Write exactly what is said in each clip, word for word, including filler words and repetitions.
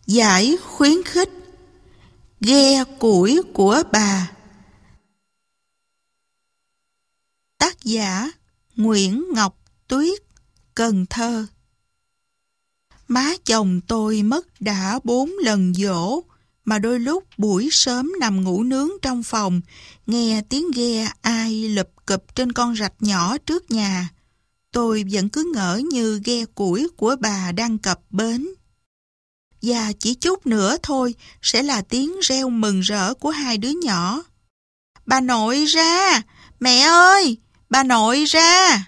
Giải khuyến khích. Ghe củi của bà. Tác giả Nguyễn Ngọc Tuyết, Cần Thơ. Má chồng tôi mất đã bốn lần giỗ, mà đôi lúc buổi sớm nằm ngủ nướng trong phòng, nghe tiếng ghe ai lụp cụp trên con rạch nhỏ trước nhà. Tôi vẫn cứ ngỡ như ghe củi của bà đang cập bến. Và chỉ chút nữa thôi sẽ là tiếng reo mừng rỡ của hai đứa nhỏ. Bà nội ra! Mẹ ơi! Bà nội ra!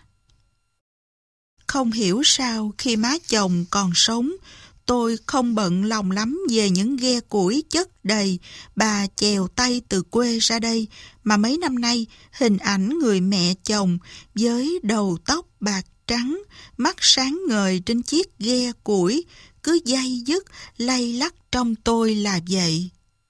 Không hiểu sao khi má chồng còn sống, tôi không bận lòng lắm về những ghe củi chất đầy bà chèo tay từ quê ra đây, mà mấy năm nay hình ảnh người mẹ chồng với đầu tóc bạc trắng, mắt sáng ngời trên chiếc ghe củi cứ day dứt lay lắc trong tôi là vậy.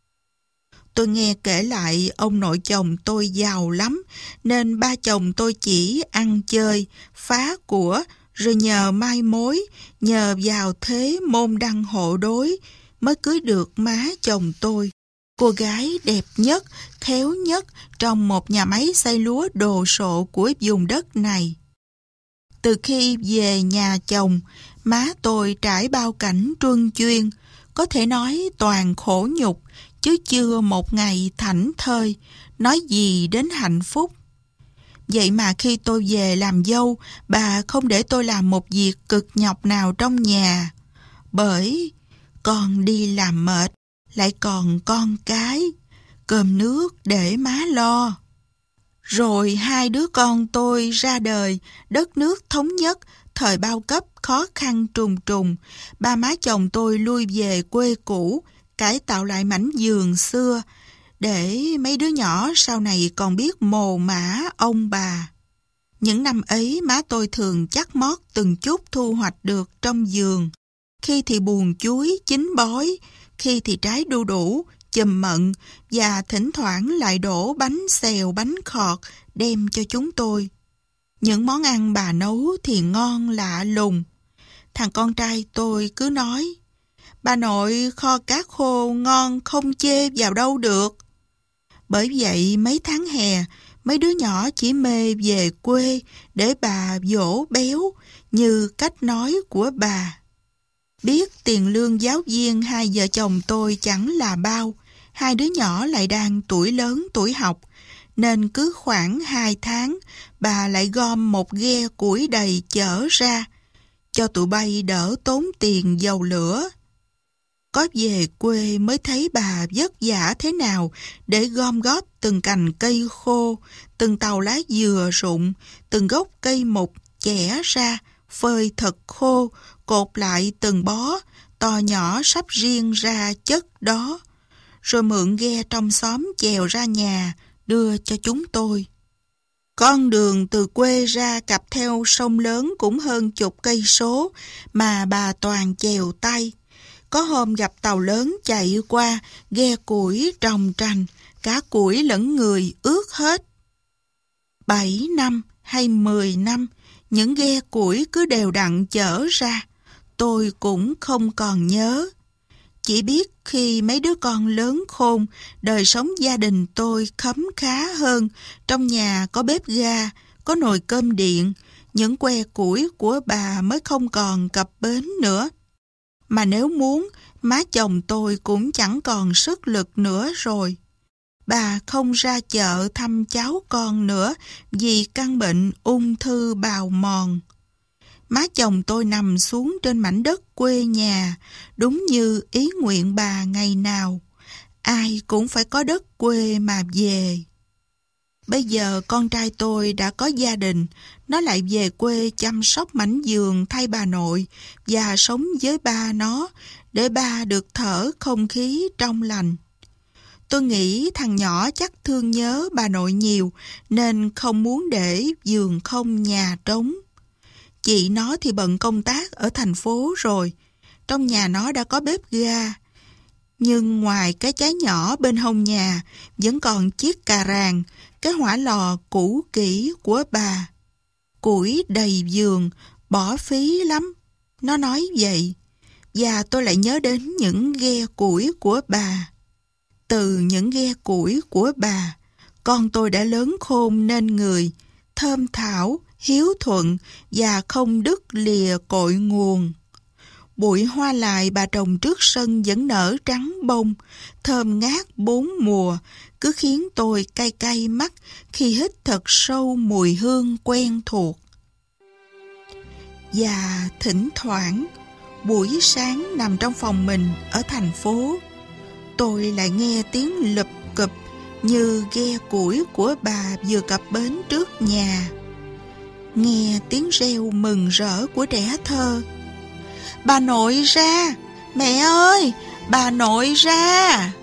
Tôi nghe kể lại ông nội chồng tôi giàu lắm, nên ba chồng tôi chỉ ăn chơi, phá của, rồi nhờ mai mối, nhờ vào thế môn đăng hộ đối mới cưới được má chồng tôi, cô gái đẹp nhất, khéo nhất trong một nhà máy xay lúa đồ sộ của vùng đất này. Từ khi về nhà chồng, má tôi trải bao cảnh truân chuyên, có thể nói toàn khổ nhục, chứ chưa một ngày thảnh thơi, nói gì đến hạnh phúc. Vậy mà khi tôi về làm dâu, bà không để tôi làm một việc cực nhọc nào trong nhà. Bởi con đi làm mệt, lại còn con cái, cơm nước để má lo. Rồi hai đứa con tôi ra đời, đất nước thống nhất, thời bao cấp khó khăn trùng trùng. Ba má chồng tôi lui về quê cũ, cải tạo lại mảnh vườn xưa, để mấy đứa nhỏ sau này còn biết mồ mả ông bà. Những năm ấy má tôi thường chắt mót từng chút thu hoạch được trong vườn. Khi thì buồn chuối, chín bói, khi thì trái đu đủ, chùm mận, và thỉnh thoảng lại đổ bánh xèo, bánh khọt đem cho chúng tôi. Những món ăn bà nấu thì ngon lạ lùng. Thằng con trai tôi cứ nói, bà nội kho cá khô ngon không chê vào đâu được. Bởi vậy mấy tháng hè, mấy đứa nhỏ chỉ mê về quê để bà dỗ béo như cách nói của bà. Biết tiền lương giáo viên hai vợ chồng tôi chẳng là bao, hai đứa nhỏ lại đang tuổi lớn tuổi học, nên cứ khoảng hai tháng bà lại gom một ghe củi đầy chở ra, cho tụi bay đỡ tốn tiền dầu lửa. Có về quê mới thấy bà vất vả thế nào để gom góp từng cành cây khô, từng tàu lá dừa rụng, từng gốc cây mục chẻ ra, phơi thật khô, cột lại từng bó, to nhỏ sắp riêng ra chất đó, rồi mượn ghe trong xóm chèo ra nhà, đưa cho chúng tôi. Con đường từ quê ra cặp theo sông lớn cũng hơn chục cây số, mà bà toàn chèo tay. Có hôm gặp tàu lớn chạy qua, ghe củi trồng trành, cả củi lẫn người ướt hết. Bảy năm hay mười năm, những ghe củi cứ đều đặn chở ra, tôi cũng không còn nhớ. Chỉ biết khi mấy đứa con lớn khôn, đời sống gia đình tôi khấm khá hơn, trong nhà có bếp ga, có nồi cơm điện, những que củi của bà mới không còn cập bến nữa. Mà nếu muốn, má chồng tôi cũng chẳng còn sức lực nữa rồi. Bà không ra chợ thăm cháu con nữa vì căn bệnh ung thư bào mòn. Má chồng tôi nằm xuống trên mảnh đất quê nhà, đúng như ý nguyện bà ngày nào. Ai cũng phải có đất quê mà về. Bây giờ con trai tôi đã có gia đình, nó lại về quê chăm sóc mảnh vườn thay bà nội và sống với ba nó, để ba được thở không khí trong lành. Tôi nghĩ thằng nhỏ chắc thương nhớ bà nội nhiều, nên không muốn để vườn không nhà trống. Chị nó thì bận công tác ở thành phố rồi, trong nhà nó đã có bếp ga. Nhưng ngoài cái cháy nhỏ bên hông nhà, vẫn còn chiếc cà ràng, cái hỏa lò cũ kỹ của bà. Củi đầy vườn, bỏ phí lắm. Nó nói vậy. và tôi lại nhớ đến những ghe củi của bà. Từ những ghe củi của bà, con tôi đã lớn khôn nên người, thơm thảo, hiếu thuận và không đứt lìa cội nguồn. Bụi hoa lài bà trồng trước sân vẫn nở trắng bông, thơm ngát bốn mùa, cứ khiến tôi cay cay mắt khi hít thật sâu mùi hương quen thuộc. Và thỉnh thoảng, buổi sáng nằm trong phòng mình ở thành phố, tôi lại nghe tiếng lụp cụp như ghe củi của bà vừa cập bến trước nhà. Nghe tiếng reo mừng rỡ của trẻ thơ. Bà nội ra! Mẹ ơi! Bà nội ra!